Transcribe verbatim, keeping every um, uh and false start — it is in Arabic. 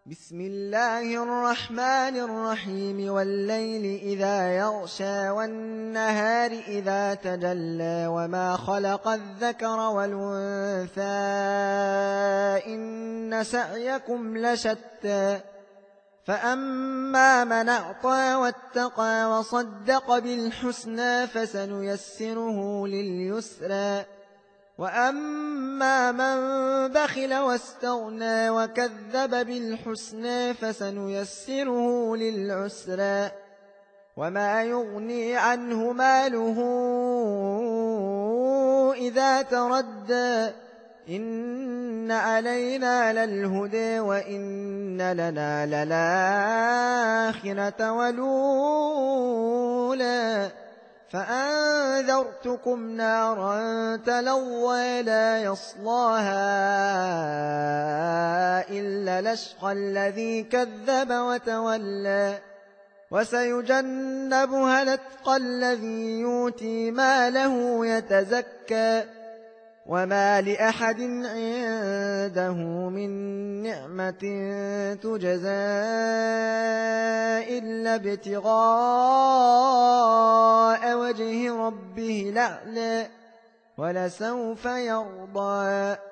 بسم الله الرحمن الرحيم والليل إذا يغشى والنهار إذا تجلى وما خلق الذكر والأنثى إن سعيكم لشتى فأما من أعطى واتقى وصدق بالحسنى فسنيسره لليسرى وأما من بخل واستغنى وكذب بالحسنى فسنيسره للعسرى وما يغني عنه ماله إذا تردى إن علينا للهدى وإن لنا للآخرة والأولى فأنذرتكم نارا تلظى لا يصلاها إلا الأشقى الذي كذب وتولى وسيجنبها الأتقى الذي يؤتي ماله يتزكى وما لأحد عنده من نعمة تجزى إلا ابتغاء وجه ربه الأعلى ولسوف يرضى.